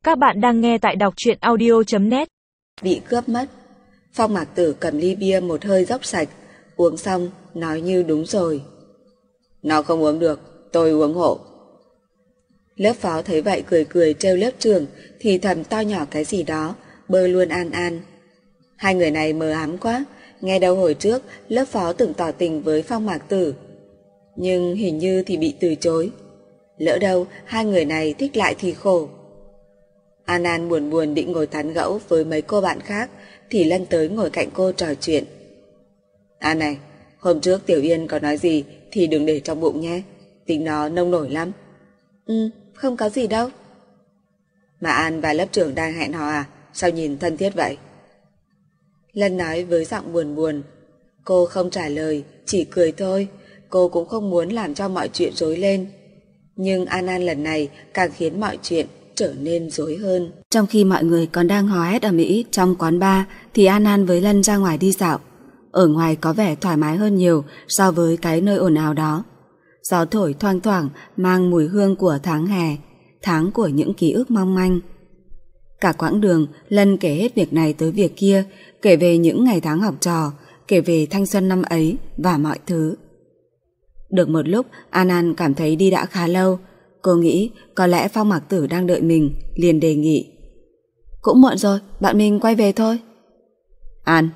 Các bạn đang nghe tại đọc truyện audio.net. Bị cướp mất. Phong Mạc Tử cầm ly bia một hơi dốc sạch, uống xong nói như đúng rồi. Nó không uống được, tôi uống hộ. Lớp phó thấy vậy cười cười trêu lớp trưởng, thì thầm to nhỏ cái gì đó, bơ luôn An An. Hai người này mờ ám quá, nghe đâu hồi trước lớp phó từng tỏ tình với Phong Mạc Tử, nhưng hình như thì bị từ chối. Lỡ đâu hai người này thích lại thì khổ. An An buồn buồn định ngồi tán gẫu với mấy cô bạn khác, thì Lân tới ngồi cạnh cô trò chuyện. An này, hôm trước Tiểu Yên có nói gì thì đừng để trong bụng nhé, tính nó nông nổi lắm. Không có gì đâu. Mà An và lớp trưởng đang hẹn hò à? Sao nhìn thân thiết vậy? Lân nói với giọng buồn buồn. Cô không trả lời, chỉ cười thôi. Cô cũng không muốn làm cho mọi chuyện rối lên. Nhưng An An lần này càng khiến mọi chuyện trở nên rối hơn. Trong khi mọi người còn đang hò hét ầm ĩ trong quán bar, thì An An với Lân ra ngoài đi dạo. Ở ngoài có vẻ thoải mái hơn nhiều so với cái nơi ồn ào đó. Gió thổi thoang thoảng mang mùi hương của tháng hè, tháng của những ký ức mong manh. Cả quãng đường, Lân kể hết việc này tới việc kia, kể về những ngày tháng học trò, kể về thanh xuân năm ấy và mọi thứ. Được một lúc, An An cảm thấy đi đã khá lâu. Cô nghĩ có lẽ Phong Mạc Tử đang đợi mình, liền đề nghị. Cũng muộn rồi, bạn mình quay về thôi. An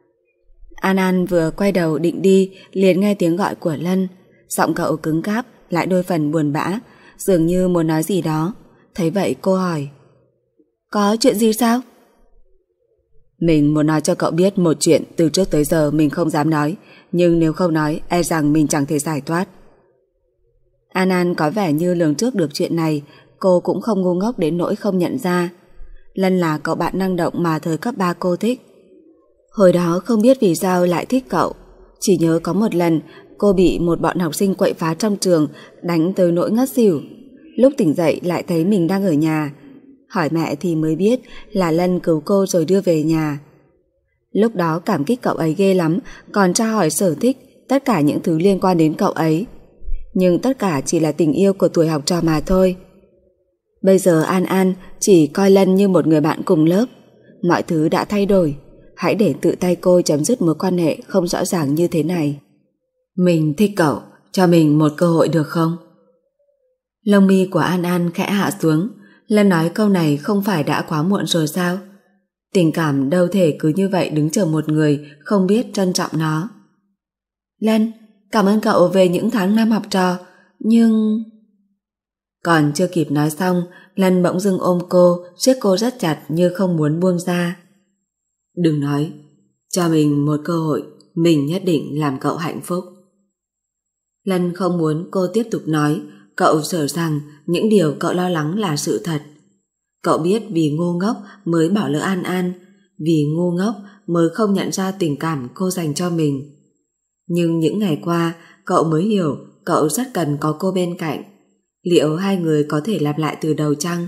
An vừa quay đầu định đi, liền nghe tiếng gọi của Lân. Giọng cậu cứng cáp, lại đôi phần buồn bã, dường như muốn nói gì đó. Thấy vậy cô hỏi. Có chuyện gì sao? Mình muốn nói cho cậu biết một chuyện từ trước tới giờ mình không dám nói, nhưng nếu không nói e rằng mình chẳng thể giải thoát. An An có vẻ như lường trước được chuyện này. Cô cũng không ngu ngốc đến nỗi không nhận ra. Lân là cậu bạn năng động mà thời cấp 3 cô thích. Hồi đó không biết vì sao lại thích cậu. Chỉ nhớ có một lần cô bị một bọn học sinh quậy phá trong trường, đánh tới nỗi ngất xỉu. Lúc tỉnh dậy lại thấy mình đang ở nhà. Hỏi mẹ thì mới biết là Lân cứu cô rồi đưa về nhà. Lúc đó cảm kích cậu ấy ghê lắm, còn tra hỏi sở thích, tất cả những thứ liên quan đến cậu ấy. Nhưng tất cả chỉ là tình yêu của tuổi học trò mà thôi. Bây giờ An An chỉ coi Lân như một người bạn cùng lớp. Mọi thứ đã thay đổi. Hãy để tự tay cô chấm dứt mối quan hệ không rõ ràng như thế này. Mình thích cậu, cho mình một cơ hội được không? Lông mi của An An khẽ hạ xuống. Lân nói câu này không phải đã quá muộn rồi sao? Tình cảm đâu thể cứ như vậy đứng chờ một người không biết trân trọng nó. Lân, cảm ơn cậu về những tháng năm học trò, nhưng... Còn chưa kịp nói xong, Lân bỗng dưng ôm cô, siết cô rất chặt như không muốn buông ra. Đừng nói, cho mình một cơ hội, mình nhất định làm cậu hạnh phúc. Lân không muốn cô tiếp tục nói, cậu sợ rằng những điều cậu lo lắng là sự thật. Cậu biết vì ngu ngốc mới bỏ lỡ An An, vì ngu ngốc mới không nhận ra tình cảm cô dành cho mình. Nhưng những ngày qua, cậu mới hiểu cậu rất cần có cô bên cạnh. Liệu hai người có thể lặp lại từ đầu chăng?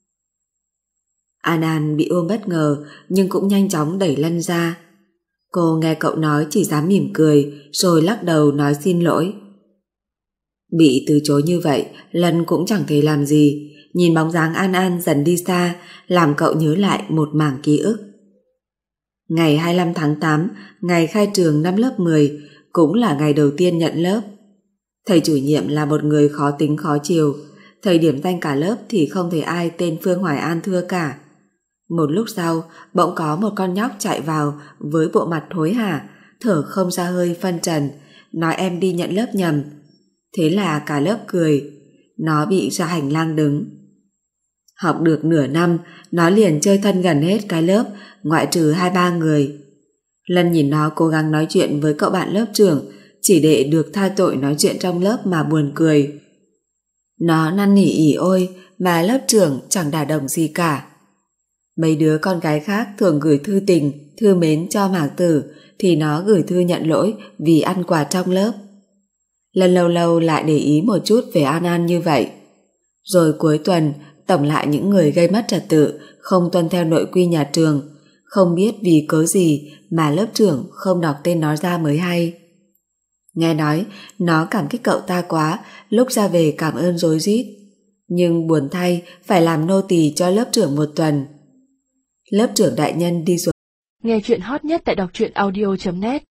An An bị ôm bất ngờ nhưng cũng nhanh chóng đẩy Lân ra. Cô nghe cậu nói chỉ dám mỉm cười rồi lắc đầu nói xin lỗi. Bị từ chối như vậy, Lân cũng chẳng thể làm gì. Nhìn bóng dáng An An dần đi xa làm cậu nhớ lại một mảng ký ức. Ngày 25 tháng 8, ngày khai trường năm lớp 10, cũng là ngày đầu tiên nhận lớp. Thầy chủ nhiệm là một người khó tính khó chiều. Thầy điểm danh cả lớp thì không thấy ai tên Phương Hoài An thưa cả. Một lúc sau, bỗng có một con nhóc chạy vào với bộ mặt hối hả, thở không ra hơi phân trần, nói em đi nhận lớp nhầm. Thế là cả lớp cười. Nó bị ra hành lang đứng. Học được nửa năm, nó liền chơi thân gần hết cái lớp, ngoại trừ 2-3 người. Lân nhìn nó cố gắng nói chuyện với cậu bạn lớp trưởng, chỉ để được tha tội nói chuyện trong lớp mà buồn cười. Nó năn nỉ ỉ ôi mà lớp trưởng chẳng đả động gì cả. Mấy đứa con gái khác thường gửi thư tình, thư mến cho Mạc Tử, thì nó gửi thư nhận lỗi vì ăn quà trong lớp. Lần lâu lâu lại để ý một chút về An An như vậy. Rồi cuối tuần tổng lại những người gây mất trật tự, không tuân theo nội quy nhà trường, không biết vì cớ gì mà lớp trưởng không đọc tên nó ra mới hay. Nghe nói nó cảm kích cậu ta quá, lúc ra về cảm ơn rối rít. nhưng buồn thay phải làm nô tỳ cho lớp trưởng một tuần. Lớp trưởng đại nhân đi xuống. Nghe chuyện hot nhất tại đọc truyện audio.net